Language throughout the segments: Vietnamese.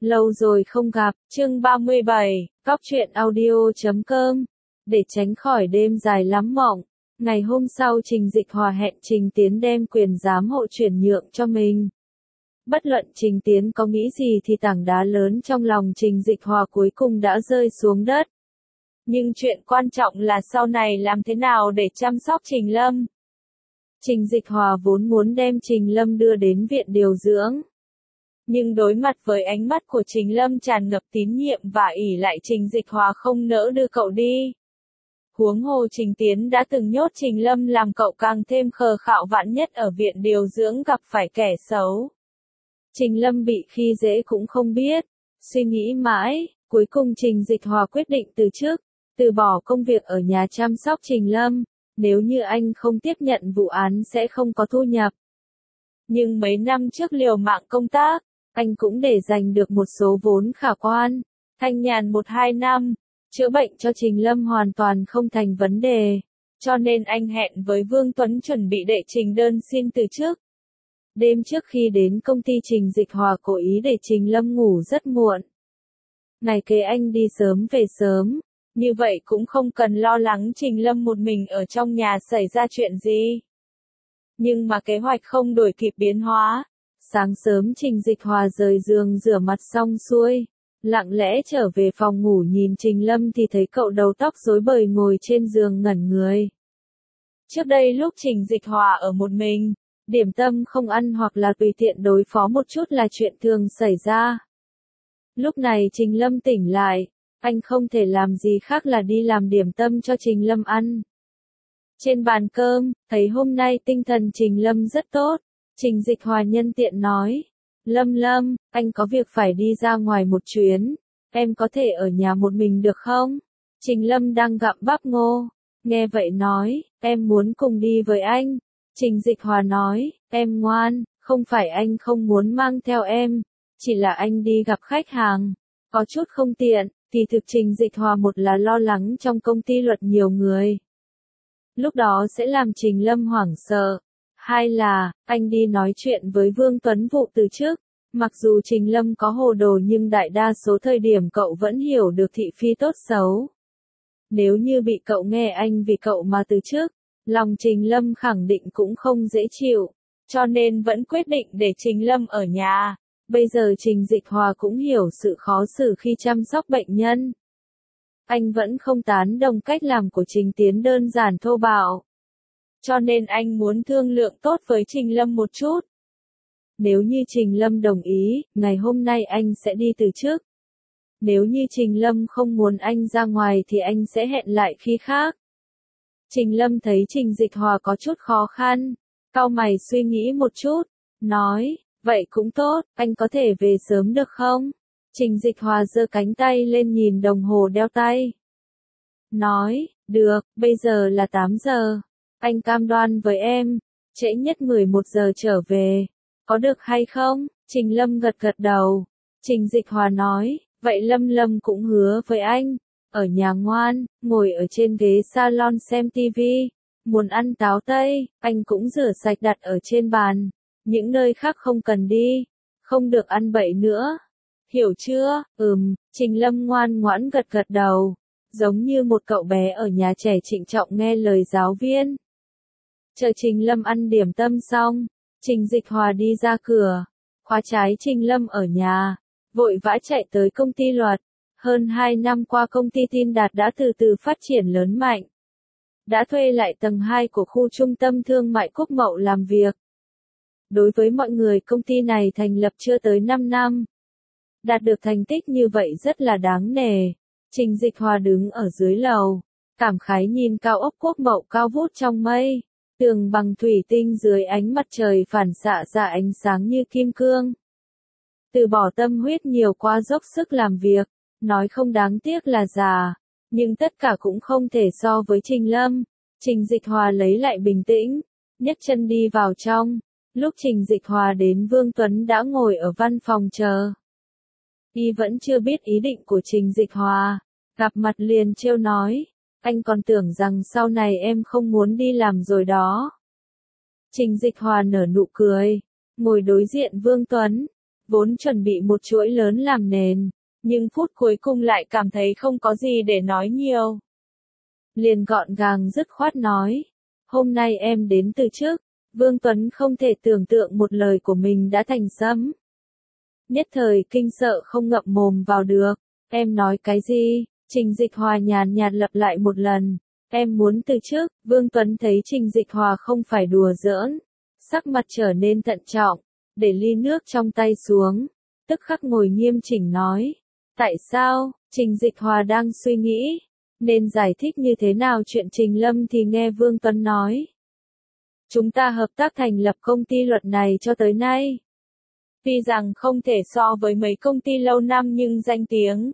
Lâu rồi không gặp, chương 37, Cóc truyện audio.com. Để tránh khỏi đêm dài lắm mộng, ngày hôm sau Trình Dịch Hòa hẹn Trình Tiến đem quyền giám hộ chuyển nhượng cho mình. Bất luận Trình Tiến có nghĩ gì thì tảng đá lớn trong lòng Trình Dịch Hòa cuối cùng đã rơi xuống đất. Nhưng chuyện quan trọng là sau này làm thế nào để chăm sóc Trình Lâm. Trình Dịch Hòa vốn muốn đem Trình Lâm đưa đến viện điều dưỡng. Nhưng đối mặt với ánh mắt của Trình Lâm tràn ngập tín nhiệm và ỷ lại, Trình Dịch Hòa không nỡ đưa cậu đi. Huống hồ Trình Tiến đã từng nhốt Trình Lâm làm cậu càng thêm khờ khạo, vạn nhất ở viện điều dưỡng gặp phải kẻ xấu. Trình Lâm bị khi dễ cũng không biết. Suy nghĩ mãi, cuối cùng Trình Dịch Hòa quyết định từ bỏ công việc ở nhà chăm sóc Trình Lâm. Nếu như anh không tiếp nhận vụ án sẽ không có thu nhập. Nhưng mấy năm trước liều mạng công tác, anh cũng để dành được một số vốn khả quan. Thanh nhàn 1-2 năm, chữa bệnh cho Trình Lâm hoàn toàn không thành vấn đề. Cho nên anh hẹn với Vương Tuấn chuẩn bị đệ trình đơn xin từ chức. Đêm trước khi đến công ty, Trình Dịch Hòa cố ý để Trình Lâm ngủ rất muộn. Ngày kế anh đi sớm về sớm. Như vậy cũng không cần lo lắng Trình Lâm một mình ở trong nhà xảy ra chuyện gì. Nhưng mà kế hoạch không đuổi kịp biến hóa. Sáng sớm Trình Dịch Hòa rời giường rửa mặt xong xuôi, lặng lẽ trở về phòng ngủ, nhìn Trình Lâm thì thấy cậu đầu tóc rối bời ngồi trên giường ngẩn người. Trước đây lúc Trình Dịch Hòa ở một mình, điểm tâm không ăn hoặc là tùy tiện đối phó một chút là chuyện thường xảy ra. Lúc này Trình Lâm tỉnh lại, anh không thể làm gì khác là đi làm điểm tâm cho Trình Lâm ăn. Trên bàn cơm, thấy hôm nay tinh thần Trình Lâm rất tốt, Trình Dịch Hòa nhân tiện nói, Lâm, anh có việc phải đi ra ngoài một chuyến, em có thể ở nhà một mình được không? Trình Lâm đang gặm bắp ngô, nghe vậy nói, em muốn cùng đi với anh. Trình Dịch Hòa nói, em ngoan, không phải anh không muốn mang theo em, chỉ là anh đi gặp khách hàng, có chút không tiện. Kỳ thực Trình Dịch Hòa một là lo lắng trong công ty luật nhiều người, lúc đó sẽ làm Trình Lâm hoảng sợ. Hai là, anh đi nói chuyện với Vương Tuấn vụ từ chức. Mặc dù Trình Lâm có hồ đồ nhưng đại đa số thời điểm cậu vẫn hiểu được thị phi tốt xấu. Nếu như bị cậu nghe anh vì cậu mà từ chức, lòng Trình Lâm khẳng định cũng không dễ chịu. Cho nên vẫn quyết định để Trình Lâm ở nhà. Bây giờ Trình Dịch Hòa cũng hiểu sự khó xử khi chăm sóc bệnh nhân. Anh vẫn không tán đồng cách làm của Trình Tiến đơn giản thô bạo. Cho nên anh muốn thương lượng tốt với Trình Lâm một chút. Nếu như Trình Lâm đồng ý, ngày hôm nay anh sẽ đi từ chức. Nếu như Trình Lâm không muốn anh ra ngoài thì anh sẽ hẹn lại khi khác. Trình Lâm thấy Trình Dịch Hòa có chút khó khăn, cau mày suy nghĩ một chút, nói, vậy cũng tốt, anh có thể về sớm được không? Trình Dịch Hòa giơ cánh tay lên nhìn đồng hồ đeo tay. Nói, được, bây giờ là 8 giờ. Anh cam đoan với em, trễ nhất 11 giờ trở về. Có được hay không? Trình Lâm gật đầu. Trình Dịch Hòa nói, vậy Lâm cũng hứa với anh. Ở nhà ngoan, ngồi ở trên ghế salon xem tivi. Muốn ăn táo tây, anh cũng rửa sạch đặt ở trên bàn. Những nơi khác không cần đi. Không được ăn bậy nữa. Hiểu chưa? Trình Lâm ngoan ngoãn gật đầu. Giống như một cậu bé ở nhà trẻ trịnh trọng nghe lời giáo viên. Chờ Trình Lâm ăn điểm tâm xong, Trình Dịch Hòa đi ra cửa. Khóa trái Trình Lâm ở nhà, vội vã chạy tới công ty luật. Hơn 2 năm qua công ty Tin Đạt đã từ từ phát triển lớn mạnh. Đã thuê lại tầng 2 của khu trung tâm thương mại Cúc Mậu làm việc. Đối với mọi người, công ty này thành lập chưa tới 5 năm. Đạt được thành tích như vậy rất là đáng nể. Trình Dịch Hòa đứng ở dưới lầu, cảm khái nhìn cao ốc Quốc Mậu cao vút trong mây. Tường bằng thủy tinh dưới ánh mặt trời phản xạ ra ánh sáng như kim cương. Từ bỏ tâm huyết nhiều qua dốc sức làm việc, nói không đáng tiếc là già, nhưng tất cả cũng không thể so với Trình Lâm. Trình Dịch Hòa lấy lại bình tĩnh, nhấc chân đi vào trong. Lúc Trình Dịch Hòa đến, Vương Tuấn đã ngồi ở văn phòng chờ. Y vẫn chưa biết ý định của Trình Dịch Hòa, gặp mặt liền trêu nói, anh còn tưởng rằng sau này em không muốn đi làm rồi đó. Trình Dịch Hòa nở nụ cười, ngồi đối diện Vương Tuấn, vốn chuẩn bị một chuỗi lớn làm nền, nhưng phút cuối cùng lại cảm thấy không có gì để nói nhiều. Liền gọn gàng dứt khoát nói, hôm nay em đến từ trước. Vương Tuấn không thể tưởng tượng một lời của mình đã thành sấm. Nhất thời kinh sợ không ngậm mồm vào được. Em nói cái gì? Trình Dịch Hòa nhàn nhạt lặp lại một lần. Em muốn từ chức. Vương Tuấn thấy Trình Dịch Hòa không phải đùa giỡn. Sắc mặt trở nên thận trọng, để ly nước trong tay xuống. Tức khắc ngồi nghiêm chỉnh nói. Tại sao? Trình Dịch Hòa đang suy nghĩ. Nên giải thích như thế nào chuyện Trình Lâm thì nghe Vương Tuấn nói. Chúng ta hợp tác thành lập công ty luật này cho tới nay. Tuy rằng không thể so với mấy công ty lâu năm nhưng danh tiếng,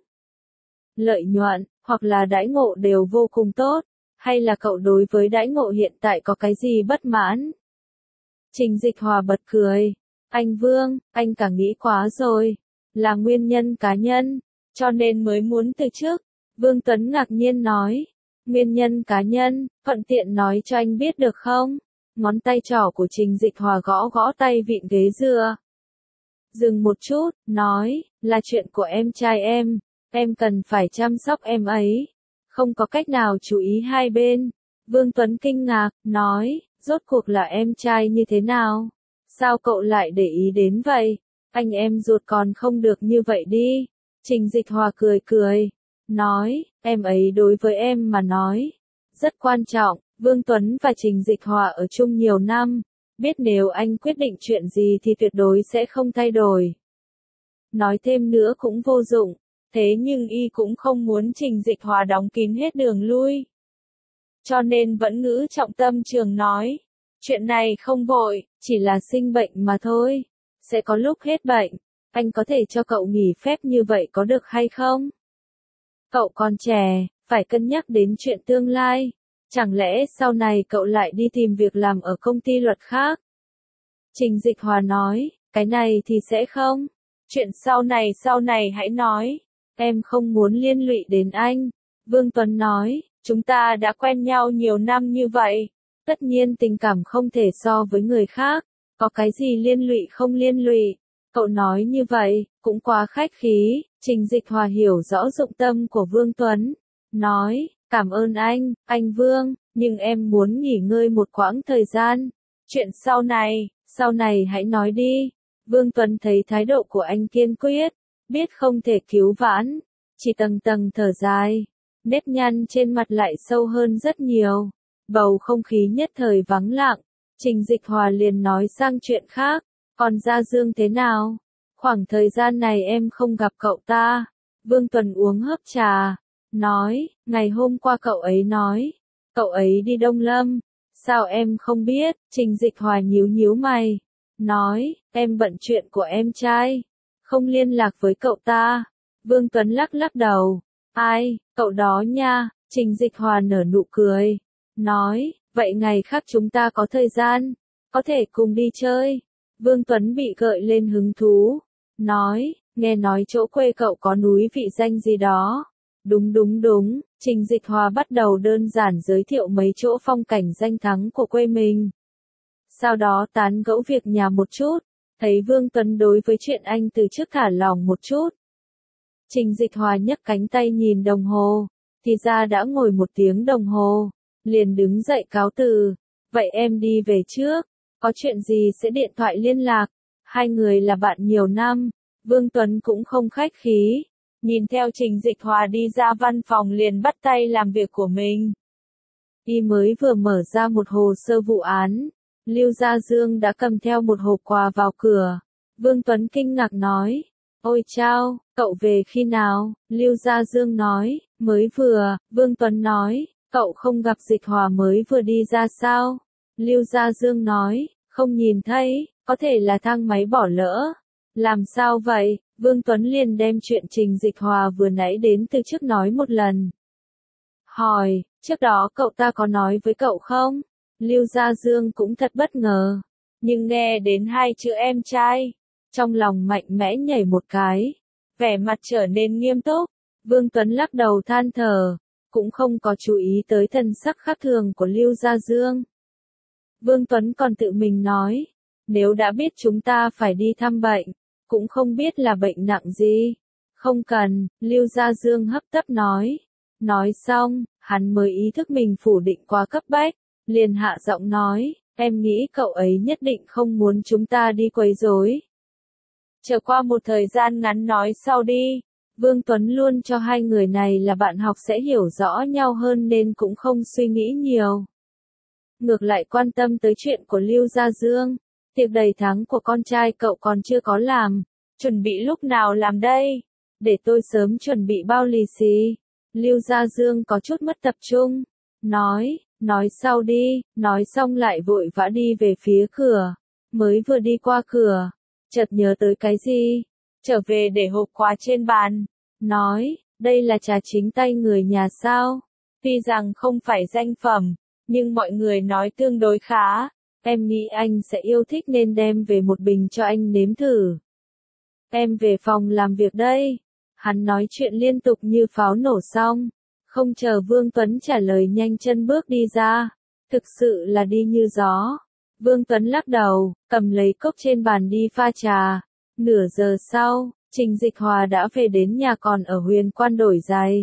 lợi nhuận, hoặc là đãi ngộ đều vô cùng tốt. Hay là cậu đối với đãi ngộ hiện tại có cái gì bất mãn? Trình Dịch Hòa bật cười. Anh Vương, anh cả nghĩ quá rồi. Là nguyên nhân cá nhân, cho nên mới muốn từ chức. Vương Tuấn ngạc nhiên nói. Nguyên nhân cá nhân, thuận tiện nói cho anh biết được không? Ngón tay trỏ của Trình Dịch Hòa gõ gõ tay vịn ghế dựa. Dừng một chút, nói, là chuyện của em trai em cần phải chăm sóc em ấy. Không có cách nào chú ý hai bên. Vương Tuấn kinh ngạc, nói, rốt cuộc là em trai như thế nào? Sao cậu lại để ý đến vậy? Anh em ruột còn không được như vậy đi. Trình Dịch Hòa cười cười, nói, em ấy đối với em mà nói, rất quan trọng. Vương Tuấn và Trình Dịch Hòa ở chung nhiều năm, biết nếu anh quyết định chuyện gì thì tuyệt đối sẽ không thay đổi. Nói thêm nữa cũng vô dụng, thế nhưng y cũng không muốn Trình Dịch Hòa đóng kín hết đường lui. Cho nên vẫn ngữ trọng tâm trường nói, chuyện này không vội, chỉ là sinh bệnh mà thôi, sẽ có lúc hết bệnh, anh có thể cho cậu nghỉ phép như vậy có được hay không? Cậu còn trẻ, phải cân nhắc đến chuyện tương lai. Chẳng lẽ sau này cậu lại đi tìm việc làm ở công ty luật khác? Trình Dịch Hòa nói, cái này thì sẽ không. Chuyện sau này hãy nói. Em không muốn liên lụy đến anh. Vương Tuấn nói, chúng ta đã quen nhau nhiều năm như vậy. Tất nhiên tình cảm không thể so với người khác. Có cái gì liên lụy không liên lụy. Cậu nói như vậy, cũng quá khách khí. Trình Dịch Hòa hiểu rõ dụng tâm của Vương Tuấn. Nói, cảm ơn anh Vương, nhưng em muốn nghỉ ngơi một quãng thời gian. Chuyện sau này hãy nói đi. Vương Tuấn thấy thái độ của anh kiên quyết, biết không thể cứu vãn, chỉ tầng tầng thở dài, nếp nhăn trên mặt lại sâu hơn rất nhiều. Bầu không khí nhất thời vắng lặng, Trình Dịch Hòa liền nói sang chuyện khác, còn Gia Dương thế nào? Khoảng thời gian này em không gặp cậu ta. Vương Tuấn uống hớp trà, nói, ngày hôm qua cậu ấy nói, cậu ấy đi Đông Lâm, sao em không biết? Trình Dịch Hòa nhíu nhíu mày, nói, em bận chuyện của em trai, không liên lạc với cậu ta. Vương Tuấn lắc lắc đầu, ai, cậu đó nha. Trình Dịch Hòa nở nụ cười, nói, vậy ngày khác chúng ta có thời gian, có thể cùng đi chơi. Vương Tuấn bị gợi lên hứng thú, nói, nghe nói chỗ quê cậu có núi vị danh gì đó. Đúng. Trình Dịch Hòa bắt đầu đơn giản giới thiệu mấy chỗ phong cảnh danh thắng của quê mình. Sau đó tán gẫu việc nhà một chút, thấy Vương Tuấn đối với chuyện anh từ trước thả lỏng một chút. Trình Dịch Hòa nhấc cánh tay nhìn đồng hồ, thì ra đã ngồi 1 tiếng đồng hồ, liền đứng dậy cáo từ. Vậy em đi về trước, có chuyện gì sẽ điện thoại liên lạc. Hai người là bạn nhiều năm, Vương Tuấn cũng không khách khí. Nhìn theo Trình Dịch Hòa đi ra văn phòng liền bắt tay làm việc của mình. Y mới vừa mở ra một hồ sơ vụ án, Lưu Gia Dương đã cầm theo một hộp quà vào cửa. Vương Tuấn kinh ngạc nói, ôi chao, cậu về khi nào? Lưu Gia Dương nói, mới vừa. Vương Tuấn nói, cậu không gặp Dịch Hòa mới vừa đi ra sao? Lưu Gia Dương nói, không nhìn thấy, có thể là thang máy bỏ lỡ. Làm sao vậy? Vương Tuấn liền đem chuyện Trình Dịch Hòa vừa nãy đến từ trước nói một lần. Hỏi, trước đó cậu ta có nói với cậu không? Lưu Gia Dương cũng thật bất ngờ. Nhưng nghe đến 2 chữ em trai, trong lòng mạnh mẽ nhảy một cái. Vẻ mặt trở nên nghiêm túc. Vương Tuấn lắc đầu than thở, cũng không có chú ý tới thần sắc khác thường của Lưu Gia Dương. Vương Tuấn còn tự mình nói, nếu đã biết chúng ta phải đi thăm bệnh, cũng không biết là bệnh nặng gì. Không cần, Lưu Gia Dương hấp tấp nói. Nói xong, hắn mới ý thức mình phủ định quá cấp bách, liền hạ giọng nói, em nghĩ cậu ấy nhất định không muốn chúng ta đi quấy rối. Chờ qua một thời gian ngắn nói sau đi. Vương Tuấn luôn cho hai người này là bạn học sẽ hiểu rõ nhau hơn nên cũng không suy nghĩ nhiều. Ngược lại quan tâm tới chuyện của Lưu Gia Dương. Tiệc đầy tháng của con trai cậu còn chưa có làm. Chuẩn bị lúc nào làm đây? Để tôi sớm chuẩn bị bao lì xì. Lưu Gia Dương có chút mất tập trung. Nói sau đi, nói xong lại vội vã đi về phía cửa. Mới vừa đi qua cửa, chợt nhớ tới cái gì? Trở về để hộp quà trên bàn. Nói, đây là trà chính tay người nhà sao? Tuy rằng không phải danh phẩm, nhưng mọi người nói tương đối khá. Em nghĩ anh sẽ yêu thích nên đem về một bình cho anh nếm thử. Em về phòng làm việc đây. Hắn nói chuyện liên tục như pháo nổ xong. Không chờ Vương Tuấn trả lời nhanh chân bước đi ra. Thực sự là đi như gió. Vương Tuấn lắc đầu, cầm lấy cốc trên bàn đi pha trà. Nửa giờ sau, Trình Dịch Hòa đã về đến nhà còn ở Huyền Quan đổi giày.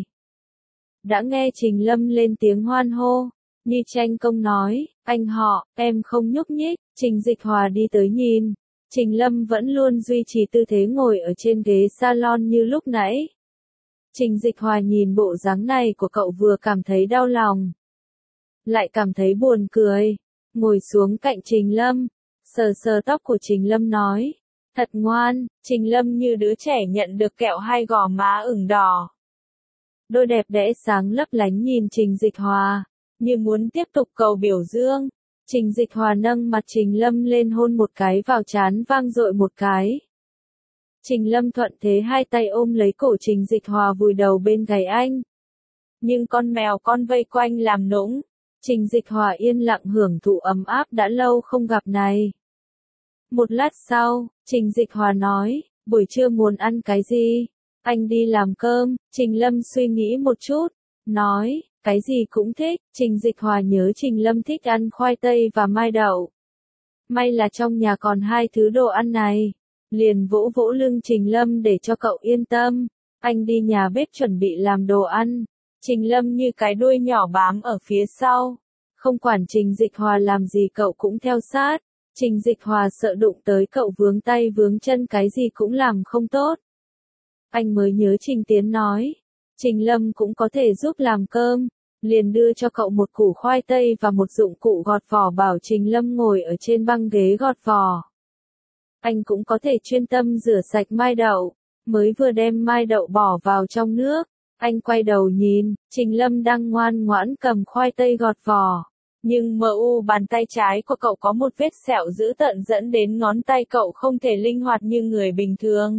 Đã nghe Trình Lâm lên tiếng hoan hô. Như tranh công nói, anh họ, em không nhúc nhích. Trình Dịch Hòa đi tới nhìn. Trình Lâm vẫn luôn duy trì tư thế ngồi ở trên ghế salon như lúc nãy. Trình Dịch Hòa nhìn bộ dáng này của cậu vừa cảm thấy đau lòng, lại cảm thấy buồn cười. Ngồi xuống cạnh Trình Lâm, sờ sờ tóc của Trình Lâm nói, thật ngoan. Trình Lâm như đứa trẻ nhận được kẹo hay gò má ửng đỏ. Đôi đẹp đẽ sáng lấp lánh nhìn Trình Dịch Hòa, như muốn tiếp tục cầu biểu dương. Trình Dịch Hòa nâng mặt Trình Lâm lên hôn một cái vào trán vang dội một cái. Trình Lâm thuận thế hai tay ôm lấy cổ Trình Dịch Hòa vùi đầu bên gáy anh. Nhưng con mèo con vây quanh làm nũng. Trình Dịch Hòa yên lặng hưởng thụ ấm áp đã lâu không gặp này. Một lát sau, Trình Dịch Hòa nói, buổi trưa muốn ăn cái gì? Anh đi làm cơm. Trình Lâm suy nghĩ một chút, nói, cái gì cũng thích. Trình Dịch Hòa nhớ Trình Lâm thích ăn khoai tây và mai đậu. May là trong nhà còn hai thứ đồ ăn này. Liền vỗ vỗ lưng Trình Lâm để cho cậu yên tâm. Anh đi nhà bếp chuẩn bị làm đồ ăn. Trình Lâm như cái đuôi nhỏ bám ở phía sau. Không quản Trình Dịch Hòa làm gì cậu cũng theo sát. Trình Dịch Hòa sợ đụng tới cậu vướng tay vướng chân cái gì cũng làm không tốt. Anh mới nhớ Trình Tiến nói. Trình Lâm cũng có thể giúp làm cơm. Liền đưa cho cậu một củ khoai tây và một dụng cụ gọt vỏ bảo Trình Lâm ngồi ở trên băng ghế gọt vỏ. Anh cũng có thể chuyên tâm rửa sạch mai đậu. Mới vừa đem mai đậu bỏ vào trong nước. Anh quay đầu nhìn, Trình Lâm đang ngoan ngoãn cầm khoai tây gọt vỏ. Nhưng bàn tay trái của cậu có một vết sẹo dữ tợn dẫn đến ngón tay cậu không thể linh hoạt như người bình thường.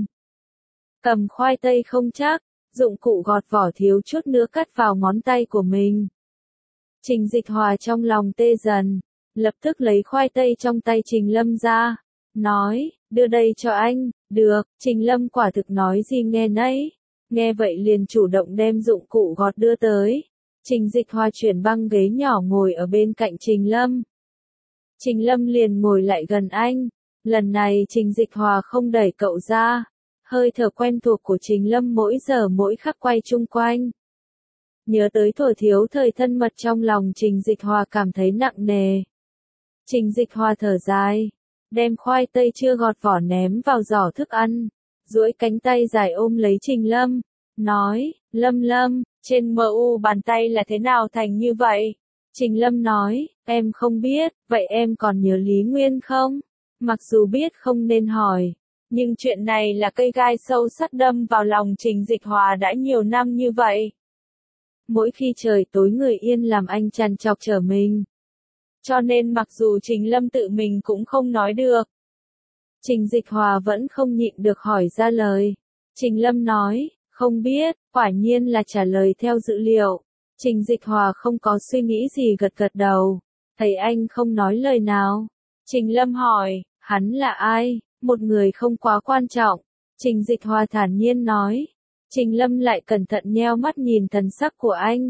Cầm khoai tây không chắc, dụng cụ gọt vỏ thiếu chút nữa cắt vào ngón tay của mình. Trình Dịch Hòa trong lòng tê dần, lập tức lấy khoai tây trong tay Trình Lâm ra, nói, đưa đây cho anh. Được. Trình Lâm quả thực nói gì nghe nấy. Nghe vậy liền chủ động đem dụng cụ gọt đưa tới. Trình Dịch Hòa chuyển băng ghế nhỏ ngồi ở bên cạnh Trình Lâm. Trình Lâm liền ngồi lại gần anh. Lần này Trình Dịch Hòa không đẩy cậu ra. Hơi thở quen thuộc của Trình Lâm mỗi giờ mỗi khắc quay chung quanh. Nhớ tới thuở thiếu thời thân mật trong lòng Trình Dịch Hòa cảm thấy nặng nề. Trình Dịch Hòa thở dài, đem khoai tây chưa gọt vỏ ném vào giỏ thức ăn, duỗi cánh tay dài ôm lấy Trình Lâm, nói, Lâm, trên bàn tay là thế nào thành như vậy? Trình Lâm nói, em không biết, vậy em còn nhớ Lý Nguyên không? Mặc dù biết không nên hỏi, nhưng chuyện này là cây gai sâu sắc đâm vào lòng Trình Dịch Hòa đã nhiều năm như vậy. Mỗi khi trời tối người yên làm anh trằn trọc trở mình. Cho nên mặc dù Trình Lâm tự mình cũng không nói được. Trình Dịch Hòa vẫn không nhịn được hỏi ra lời. Trình Lâm nói, không biết, quả nhiên là trả lời theo dữ liệu. Trình Dịch Hòa không có suy nghĩ gì gật gật đầu. Thấy anh không nói lời nào. Trình Lâm hỏi, hắn là ai? Một người không quá quan trọng. Trình Dịch Hòa thản nhiên nói. Trình Lâm lại cẩn thận nheo mắt nhìn thần sắc của anh.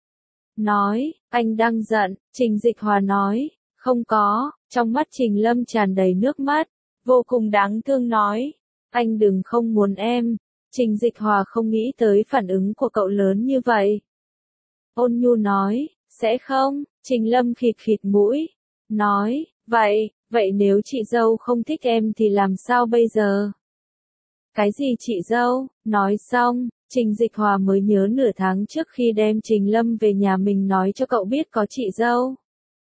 Nói, anh đang giận. Trình Dịch Hòa nói, không có. Trong mắt Trình Lâm tràn đầy nước mắt, vô cùng đáng thương nói, anh đừng không muốn em. Trình Dịch Hòa không nghĩ tới phản ứng của cậu lớn như vậy. Ôn nhu nói, sẽ không, Trình Lâm khịt khịt mũi, nói, vậy nếu chị dâu không thích em thì làm sao bây giờ? Cái gì chị dâu? Nói xong, Trình Dịch Hòa mới nhớ nửa tháng trước khi đem Trình Lâm về nhà mình nói cho cậu biết có chị dâu.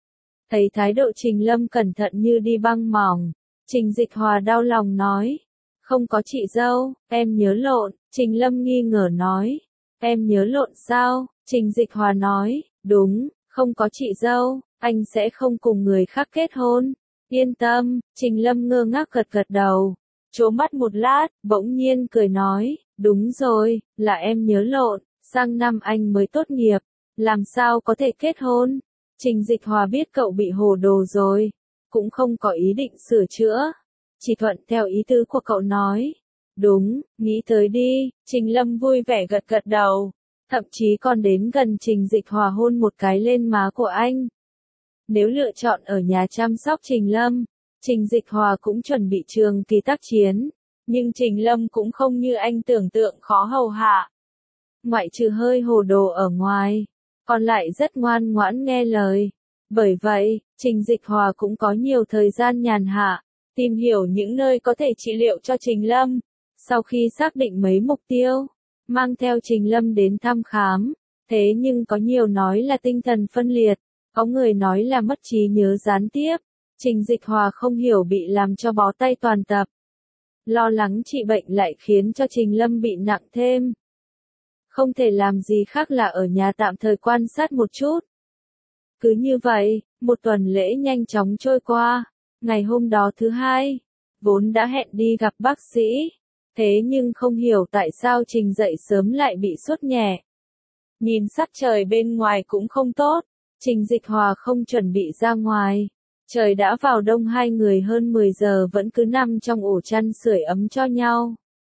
Thấy thái độ Trình Lâm cẩn thận như đi băng mỏng, Trình Dịch Hòa đau lòng nói, không có chị dâu, em nhớ lộn. Trình Lâm nghi ngờ nói, em nhớ lộn sao? Trình Dịch Hòa nói, đúng, không có chị dâu, anh sẽ không cùng người khác kết hôn. Yên tâm. Trình Lâm ngơ ngác gật gật đầu, trố mắt một lát, bỗng nhiên cười nói, đúng rồi, là em nhớ lộn, sang năm anh mới tốt nghiệp, làm sao có thể kết hôn? Trình Dịch Hòa biết cậu bị hồ đồ rồi, cũng không có ý định sửa chữa, chỉ thuận theo ý tứ của cậu nói. Đúng, nghĩ tới đi. Trình Lâm vui vẻ gật gật đầu, thậm chí còn đến gần Trình Dịch Hòa hôn một cái lên má của anh. Nếu lựa chọn ở nhà chăm sóc Trình Lâm, Trình Dịch Hòa cũng chuẩn bị trường kỳ tác chiến, nhưng Trình Lâm cũng không như anh tưởng tượng khó hầu hạ. Ngoại trừ hơi hồ đồ ở ngoài, còn lại rất ngoan ngoãn nghe lời. Bởi vậy, Trình Dịch Hòa cũng có nhiều thời gian nhàn hạ, tìm hiểu những nơi có thể trị liệu cho Trình Lâm. Sau khi xác định mấy mục tiêu, mang theo Trình Lâm đến thăm khám, thế nhưng có nhiều nói là tinh thần phân liệt, có người nói là mất trí nhớ gián tiếp. Trình Dịch Hòa không hiểu bị làm cho bó tay toàn tập. Lo lắng trị bệnh lại khiến cho Trình Lâm bị nặng thêm. Không thể làm gì khác là ở nhà tạm thời quan sát một chút. Cứ như vậy, một tuần lễ nhanh chóng trôi qua. Ngày hôm đó thứ hai, vốn đã hẹn đi gặp bác sĩ. Thế nhưng không hiểu tại sao Trình dậy sớm lại bị sốt nhẹ. Nhìn sắc trời bên ngoài cũng không tốt, Trình Dịch Hòa không chuẩn bị ra ngoài. Trời đã vào đông, hai người hơn 10 giờ vẫn cứ nằm trong ổ chăn sưởi ấm cho nhau.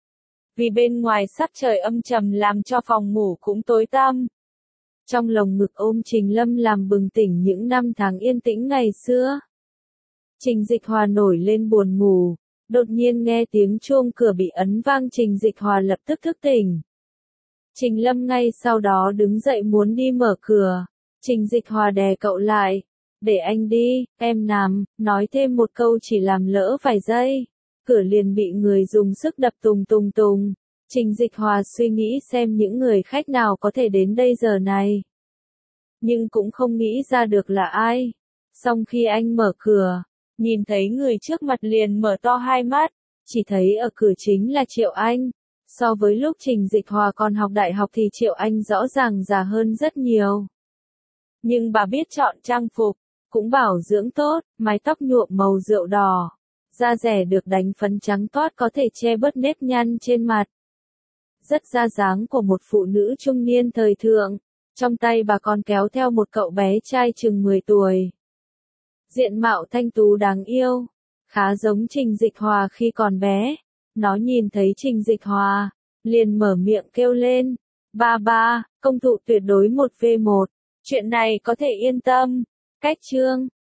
Vì bên ngoài sắc trời âm trầm làm cho phòng ngủ cũng tối tăm. Trong lồng ngực ôm Trình Lâm làm bừng tỉnh những năm tháng yên tĩnh ngày xưa. Trình Dịch Hòa nổi lên buồn ngủ, đột nhiên nghe tiếng chuông cửa bị ấn vang. Trình Dịch Hòa lập tức thức tỉnh. Trình Lâm ngay sau đó đứng dậy muốn đi mở cửa. Trình Dịch Hòa đè cậu lại. Để anh đi, em nằm, nói thêm một câu chỉ làm lỡ vài giây. Cửa liền bị người dùng sức đập tùng tùng tùng. Trình Dịch Hòa suy nghĩ xem những người khách nào có thể đến đây giờ này. Nhưng cũng không nghĩ ra được là ai. Xong khi anh mở cửa, nhìn thấy người trước mặt liền mở to hai mắt. Chỉ thấy ở cửa chính là Triệu Anh. So với lúc Trình Dịch Hòa còn học đại học thì Triệu Anh rõ ràng già hơn rất nhiều. Nhưng bà biết chọn trang phục, cũng bảo dưỡng tốt, mái tóc nhuộm màu rượu đỏ. Da rẻ được đánh phấn trắng toát có thể che bớt nếp nhăn trên mặt. Rất ra dáng của một phụ nữ trung niên thời thượng. Trong tay bà còn kéo theo một cậu bé trai chừng 10 tuổi. Diện mạo thanh tú đáng yêu, khá giống Trình Dịch Hòa khi còn bé. Nó nhìn thấy Trình Dịch Hòa, liền mở miệng kêu lên. Ba, công thụ tuyệt đối 1v1. Chuyện này có thể yên tâm. Cách chương